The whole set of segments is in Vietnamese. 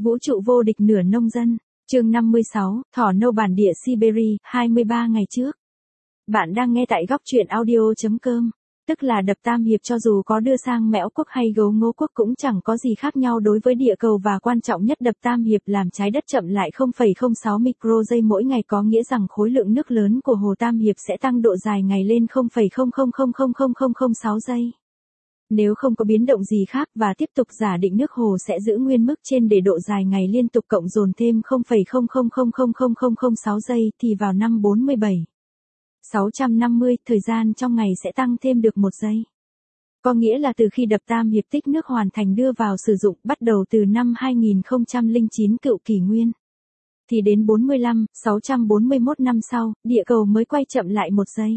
Vũ trụ vô địch nửa nông dân, chương 56, thỏ nâu bản địa Siberia, 23 ngày trước. Bạn đang nghe tại góc truyện audio.com, tức là đập Tam Hiệp cho dù có đưa sang Mẽo Quốc hay Gấu Ngô Quốc cũng chẳng có gì khác nhau đối với địa cầu và quan trọng nhất đập Tam Hiệp làm trái đất chậm lại 0,06 micro giây mỗi ngày có nghĩa rằng khối lượng nước lớn của hồ Tam Hiệp sẽ tăng độ dài ngày lên 0,00000006 giây. Nếu không có biến động gì khác và tiếp tục giả định nước hồ sẽ giữ nguyên mức trên để độ dài ngày liên tục cộng dồn thêm 0,00000006 giây thì vào năm 47.650 thời gian trong ngày sẽ tăng thêm được 1 giây. Có nghĩa là từ khi đập Tam Hiệp tích nước hoàn thành đưa vào sử dụng bắt đầu từ năm 2009 cựu kỷ nguyên. Thì đến 45.641 năm sau, địa cầu mới quay chậm lại 1 giây.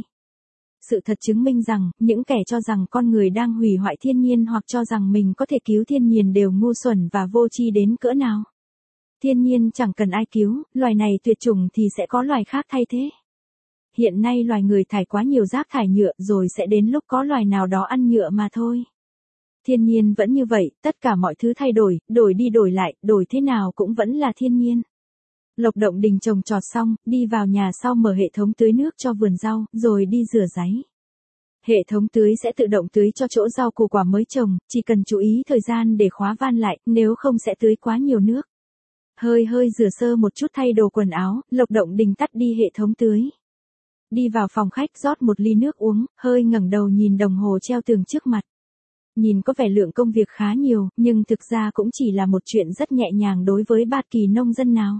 Sự thật chứng minh rằng, những kẻ cho rằng con người đang hủy hoại thiên nhiên hoặc cho rằng mình có thể cứu thiên nhiên đều ngu xuẩn và vô tri đến cỡ nào. Thiên nhiên chẳng cần ai cứu, loài này tuyệt chủng thì sẽ có loài khác thay thế. Hiện nay loài người thải quá nhiều rác thải nhựa rồi sẽ đến lúc có loài nào đó ăn nhựa mà thôi. Thiên nhiên vẫn như vậy, tất cả mọi thứ thay đổi, đổi đi đổi lại, đổi thế nào cũng vẫn là thiên nhiên. Lộc Động Đình trồng trọt xong, đi vào nhà sau mở hệ thống tưới nước cho vườn rau, rồi đi rửa ráy. Hệ thống tưới sẽ tự động tưới cho chỗ rau củ quả mới trồng, chỉ cần chú ý thời gian để khóa van lại, nếu không sẽ tưới quá nhiều nước. Hơi rửa sơ một chút thay đồ quần áo, Lộc Động Đình tắt đi hệ thống tưới. Đi vào phòng khách rót một ly nước uống, hơi ngẩng đầu nhìn đồng hồ treo tường trước mặt. Nhìn có vẻ lượng công việc khá nhiều, nhưng thực ra cũng chỉ là một chuyện rất nhẹ nhàng đối với bất kỳ nông dân nào.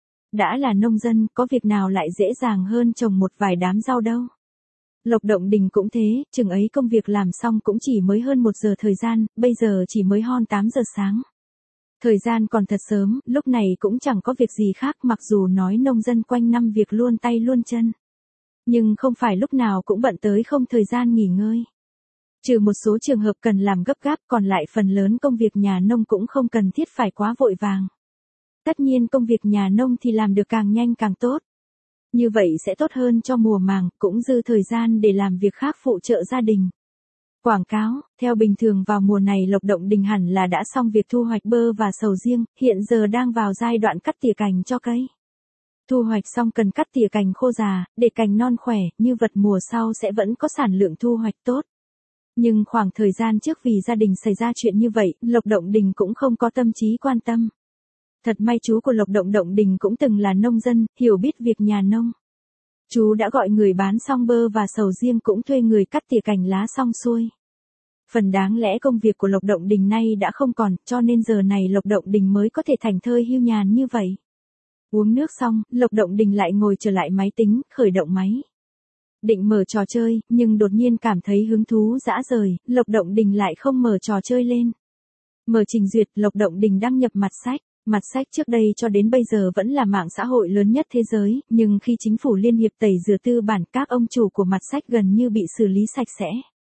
Đã là nông dân, có việc nào lại dễ dàng hơn trồng một vài đám rau đâu. Lộc Động Đình cũng thế, chừng ấy công việc làm xong cũng chỉ mới hơn 1 giờ thời gian, bây giờ chỉ mới hon 8 giờ sáng. Thời gian còn thật sớm, lúc này cũng chẳng có việc gì khác mặc dù nói nông dân quanh năm việc luôn tay luôn chân. Nhưng không phải lúc nào cũng bận tới không thời gian nghỉ ngơi. Trừ một số trường hợp cần làm gấp gáp còn lại phần lớn công việc nhà nông cũng không cần thiết phải quá vội vàng. Tất nhiên công việc nhà nông thì làm được càng nhanh càng tốt. Như vậy sẽ tốt hơn cho mùa màng, cũng dư thời gian để làm việc khác phụ trợ gia đình. Quảng cáo, theo bình thường vào mùa này Lộc Động Đình hẳn là đã xong việc thu hoạch bơ và sầu riêng, hiện giờ đang vào giai đoạn cắt tỉa cành cho cây. Thu hoạch xong cần cắt tỉa cành khô già, để cành non khỏe, như vật mùa sau sẽ vẫn có sản lượng thu hoạch tốt. Nhưng khoảng thời gian trước vì gia đình xảy ra chuyện như vậy, Lộc Động Đình cũng không có tâm trí quan tâm. Thật may chú của Lộc Động Đình cũng từng là nông dân, hiểu biết việc nhà nông. Chú đã gọi người bán xong bơ và sầu riêng cũng thuê người cắt tỉa cành lá xong xuôi. Phần đáng lẽ công việc của Lộc Động Đình nay đã không còn, cho nên giờ này Lộc Động Đình mới có thể thảnh thơi hưu nhàn như vậy. Uống nước xong, Lộc Động Đình lại ngồi trở lại máy tính, khởi động máy. Định mở trò chơi, nhưng đột nhiên cảm thấy hứng thú dã rời, Lộc Động Đình lại không mở trò chơi lên. Mở trình duyệt, Lộc Động Đình đăng nhập mặt sách. Mặt sách trước đây cho đến bây giờ vẫn là mạng xã hội lớn nhất thế giới, nhưng khi chính phủ liên hiệp tẩy rửa tư bản các ông chủ của mặt sách gần như bị xử lý sạch sẽ.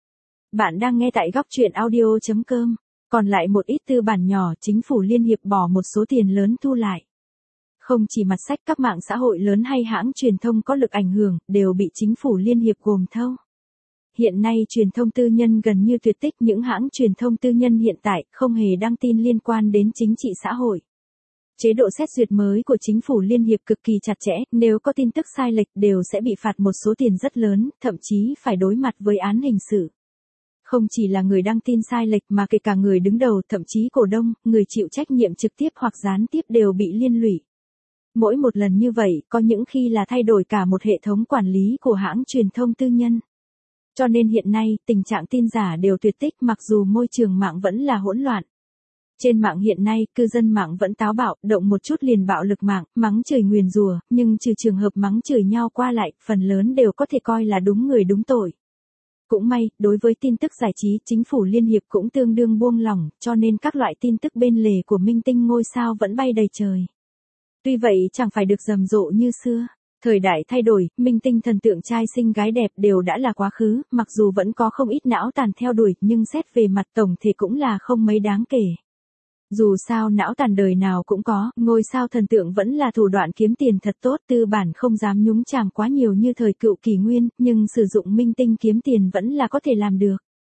Bạn đang nghe tại góc truyện audio.com, còn lại một ít tư bản nhỏ chính phủ liên hiệp bỏ một số tiền lớn thu lại. Không chỉ mặt sách các mạng xã hội lớn hay hãng truyền thông có lực ảnh hưởng đều bị chính phủ liên hiệp gồm thâu. Hiện nay truyền thông tư nhân gần như tuyệt tích, những hãng truyền thông tư nhân hiện tại không hề đăng tin liên quan đến chính trị xã hội. Chế độ xét duyệt mới của chính phủ liên hiệp cực kỳ chặt chẽ, nếu có tin tức sai lệch đều sẽ bị phạt một số tiền rất lớn, thậm chí phải đối mặt với án hình sự. Không chỉ là người đăng tin sai lệch mà kể cả người đứng đầu, thậm chí cổ đông, người chịu trách nhiệm trực tiếp hoặc gián tiếp đều bị liên lụy. Mỗi một lần như vậy, có những khi là thay đổi cả một hệ thống quản lý của hãng truyền thông tư nhân. Cho nên hiện nay, tình trạng tin giả đều tuyệt tích mặc dù môi trường mạng vẫn là hỗn loạn. Trên mạng hiện nay, cư dân mạng vẫn táo bạo, động một chút liền bạo lực mạng, mắng chửi nguyền rủa, nhưng trừ trường hợp mắng chửi nhau qua lại, phần lớn đều có thể coi là đúng người đúng tội. Cũng may, đối với tin tức giải trí, chính phủ liên hiệp cũng tương đương buông lỏng, cho nên các loại tin tức bên lề của minh tinh ngôi sao vẫn bay đầy trời. Tuy vậy chẳng phải được rầm rộ như xưa. Thời đại thay đổi, minh tinh thần tượng trai xinh gái đẹp đều đã là quá khứ, mặc dù vẫn có không ít não tàn theo đuổi, nhưng xét về mặt tổng thể cũng là không mấy đáng kể. Dù sao não tàn đời nào cũng có, ngôi sao thần tượng vẫn là thủ đoạn kiếm tiền thật tốt, tư bản không dám nhúng chàm quá nhiều như thời cựu kỷ nguyên, nhưng sử dụng minh tinh kiếm tiền vẫn là có thể làm được.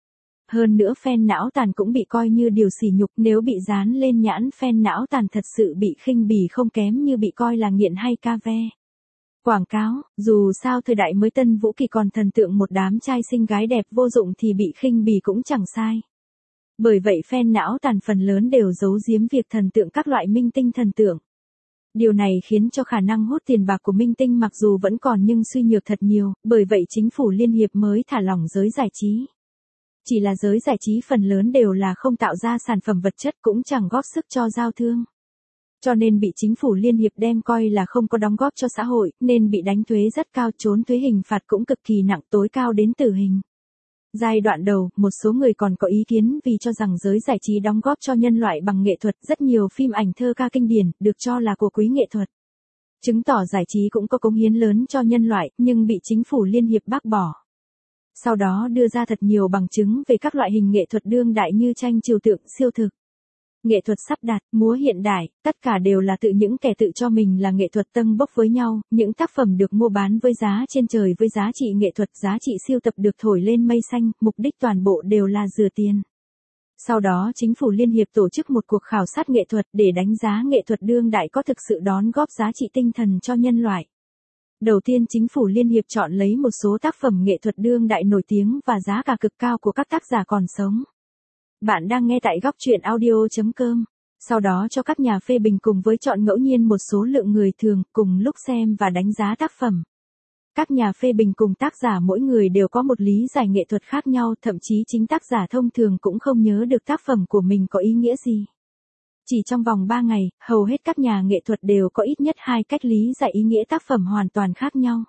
Hơn nữa phen não tàn cũng bị coi như điều sỉ nhục, nếu bị dán lên nhãn phen não tàn thật sự bị khinh bỉ không kém như bị coi là nghiện hay ca ve. Quảng cáo, dù sao thời đại mới Tân Vũ Kỳ còn thần tượng một đám trai xinh gái đẹp vô dụng thì bị khinh bỉ cũng chẳng sai. Bởi vậy phen não tàn phần lớn đều giấu giếm việc thần tượng các loại minh tinh thần tượng. Điều này khiến cho khả năng hút tiền bạc của minh tinh mặc dù vẫn còn nhưng suy nhược thật nhiều, bởi vậy chính phủ liên hiệp mới thả lỏng giới giải trí. Chỉ là giới giải trí phần lớn đều là không tạo ra sản phẩm vật chất cũng chẳng góp sức cho giao thương. Cho nên bị chính phủ liên hiệp đem coi là không có đóng góp cho xã hội, nên bị đánh thuế rất cao, trốn thuế, hình phạt cũng cực kỳ nặng, tối cao đến tử hình. Giai đoạn đầu, một số người còn có ý kiến vì cho rằng giới giải trí đóng góp cho nhân loại bằng nghệ thuật, rất nhiều phim ảnh thơ ca kinh điển, được cho là của quý nghệ thuật. Chứng tỏ giải trí cũng có cống hiến lớn cho nhân loại, nhưng bị chính phủ liên hiệp bác bỏ. Sau đó đưa ra thật nhiều bằng chứng về các loại hình nghệ thuật đương đại như tranh trừu tượng, siêu thực, nghệ thuật sắp đặt, múa hiện đại, tất cả đều là tự những kẻ tự cho mình là nghệ thuật tâng bốc với nhau, những tác phẩm được mua bán với giá trên trời với giá trị nghệ thuật, giá trị siêu tập được thổi lên mây xanh, mục đích toàn bộ đều là rửa tiền. Sau đó chính phủ liên hiệp tổ chức một cuộc khảo sát nghệ thuật để đánh giá nghệ thuật đương đại có thực sự đón góp giá trị tinh thần cho nhân loại. Đầu tiên chính phủ liên hiệp chọn lấy một số tác phẩm nghệ thuật đương đại nổi tiếng và giá cả cực cao của các tác giả còn sống. Bạn đang nghe tại góc truyện audio.com. Sau đó cho các nhà phê bình cùng với chọn ngẫu nhiên một số lượng người thường cùng lúc xem và đánh giá tác phẩm. Các nhà phê bình cùng tác giả mỗi người đều có một lý giải nghệ thuật khác nhau, thậm chí chính tác giả thông thường cũng không nhớ được tác phẩm của mình có ý nghĩa gì. Chỉ trong vòng 3 ngày, hầu hết các nhà nghệ thuật đều có ít nhất 2 cách lý giải ý nghĩa tác phẩm hoàn toàn khác nhau.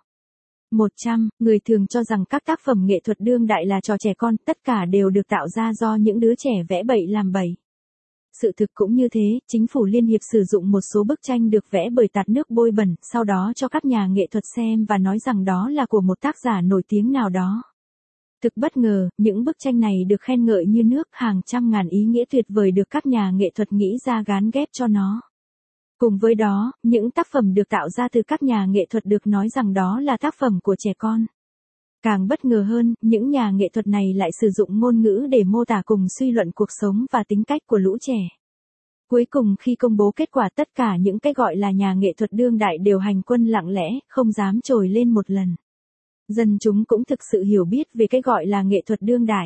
100, người thường cho rằng các tác phẩm nghệ thuật đương đại là trò trẻ con, tất cả đều được tạo ra do những đứa trẻ vẽ bậy làm bậy. Sự thực cũng như thế, chính phủ liên hiệp sử dụng một số bức tranh được vẽ bởi tạt nước bôi bẩn, sau đó cho các nhà nghệ thuật xem và nói rằng đó là của một tác giả nổi tiếng nào đó. Thực bất ngờ, những bức tranh này được khen ngợi như nước, hàng trăm ngàn ý nghĩa tuyệt vời được các nhà nghệ thuật nghĩ ra gán ghép cho nó. Cùng với đó, những tác phẩm được tạo ra từ các nhà nghệ thuật được nói rằng đó là tác phẩm của trẻ con. Càng bất ngờ hơn, những nhà nghệ thuật này lại sử dụng ngôn ngữ để mô tả cùng suy luận cuộc sống và tính cách của lũ trẻ. Cuối cùng khi công bố kết quả, tất cả những cái gọi là nhà nghệ thuật đương đại đều hành quân lặng lẽ, không dám trồi lên một lần. Dân chúng cũng thực sự hiểu biết về cái gọi là nghệ thuật đương đại.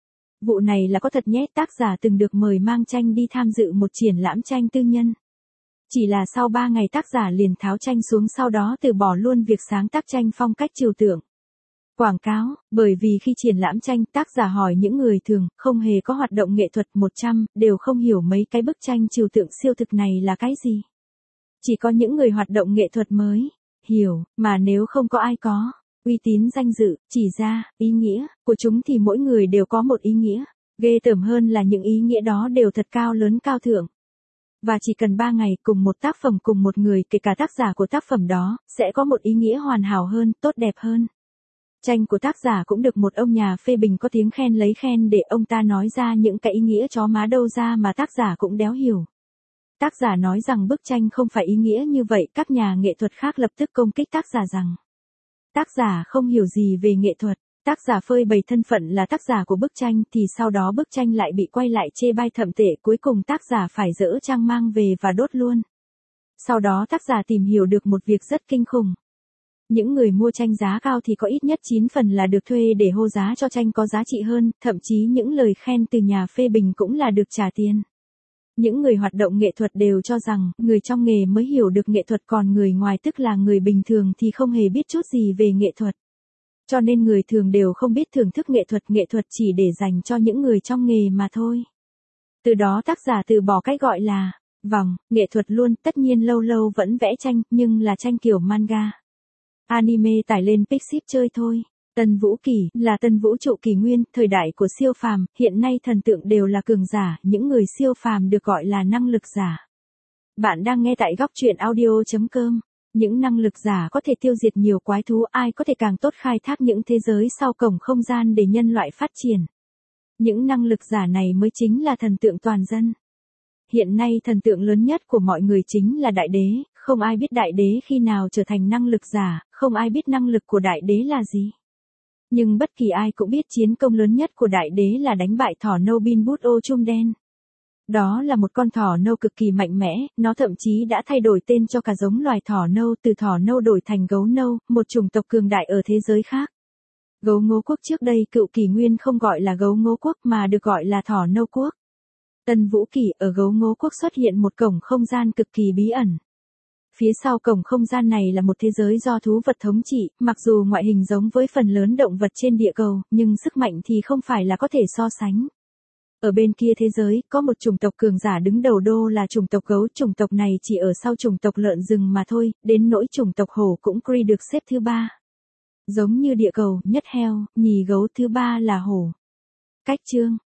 Vụ này là có thật nhé, tác giả từng được mời mang tranh đi tham dự một triển lãm tranh tư nhân. Chỉ là sau 3 ngày tác giả liền tháo tranh xuống, sau đó từ bỏ luôn việc sáng tác tranh phong cách trừu tượng. Quảng cáo, bởi vì khi triển lãm tranh, tác giả hỏi những người thường, không hề có hoạt động nghệ thuật 100, đều không hiểu mấy cái bức tranh trừu tượng siêu thực này là cái gì. Chỉ có những người hoạt động nghệ thuật mới hiểu, mà nếu không có ai có uy tín danh dự, chỉ ra ý nghĩa của chúng thì mỗi người đều có một ý nghĩa. Ghê tởm hơn là những ý nghĩa đó đều thật cao lớn cao thượng. Và chỉ cần 3 ngày cùng một tác phẩm cùng một người, kể cả tác giả của tác phẩm đó, sẽ có một ý nghĩa hoàn hảo hơn, tốt đẹp hơn. Tranh của tác giả cũng được một ông nhà phê bình có tiếng khen lấy khen để ông ta nói ra những cái ý nghĩa chó má đâu ra mà tác giả cũng đéo hiểu. Tác giả nói rằng bức tranh không phải ý nghĩa như vậy, các nhà nghệ thuật khác lập tức công kích tác giả rằng tác giả không hiểu gì về nghệ thuật. Tác giả phơi bày thân phận là tác giả của bức tranh thì sau đó bức tranh lại bị quay lại chê bai thậm tệ, cuối cùng tác giả phải dỡ trang mang về và đốt luôn. Sau đó tác giả tìm hiểu được một việc rất kinh khủng. Những người mua tranh giá cao thì có ít nhất 9 phần là được thuê để hô giá cho tranh có giá trị hơn, thậm chí những lời khen từ nhà phê bình cũng là được trả tiền. Những người hoạt động nghệ thuật đều cho rằng người trong nghề mới hiểu được nghệ thuật, còn người ngoài tức là người bình thường thì không hề biết chút gì về nghệ thuật. Cho nên người thường đều không biết thưởng thức nghệ thuật chỉ để dành cho những người trong nghề mà thôi. Từ đó tác giả từ bỏ cách gọi là vòng nghệ thuật luôn, tất nhiên lâu lâu vẫn vẽ tranh, nhưng là tranh kiểu manga. Anime tải lên Pixiv chơi thôi. Tân Vũ Kỳ là tân vũ trụ kỷ nguyên, thời đại của siêu phàm, hiện nay thần tượng đều là cường giả, những người siêu phàm được gọi là năng lực giả. Bạn đang nghe tại góc truyện audio.com. Những năng lực giả có thể tiêu diệt nhiều quái thú, ai có thể càng tốt khai thác những thế giới sau cổng không gian để nhân loại phát triển. Những năng lực giả này mới chính là thần tượng toàn dân. Hiện nay thần tượng lớn nhất của mọi người chính là đại đế, không ai biết đại đế khi nào trở thành năng lực giả, không ai biết năng lực của đại đế là gì. Nhưng bất kỳ ai cũng biết chiến công lớn nhất của đại đế là đánh bại thỏ nâu Bin Bút ô Chum đen. Đó là một con thỏ nâu cực kỳ mạnh mẽ, nó thậm chí đã thay đổi tên cho cả giống loài thỏ nâu, từ thỏ nâu đổi thành gấu nâu, một chủng tộc cường đại ở thế giới khác. Gấu Ngô Quốc trước đây cựu kỷ nguyên không gọi là gấu Ngô Quốc mà được gọi là thỏ nâu quốc. Tân Vũ Kỷ ở gấu Ngô Quốc xuất hiện một cổng không gian cực kỳ bí ẩn. Phía sau cổng không gian này là một thế giới do thú vật thống trị, mặc dù ngoại hình giống với phần lớn động vật trên địa cầu, nhưng sức mạnh thì không phải là có thể so sánh. Ở bên kia thế giới, có một chủng tộc cường giả đứng đầu đô là chủng tộc gấu, chủng tộc này chỉ ở sau chủng tộc lợn rừng mà thôi, đến nỗi chủng tộc hổ cũng được xếp thứ 3. Giống như địa cầu, nhất heo, nhì gấu, thứ 3 là hổ. Cách chương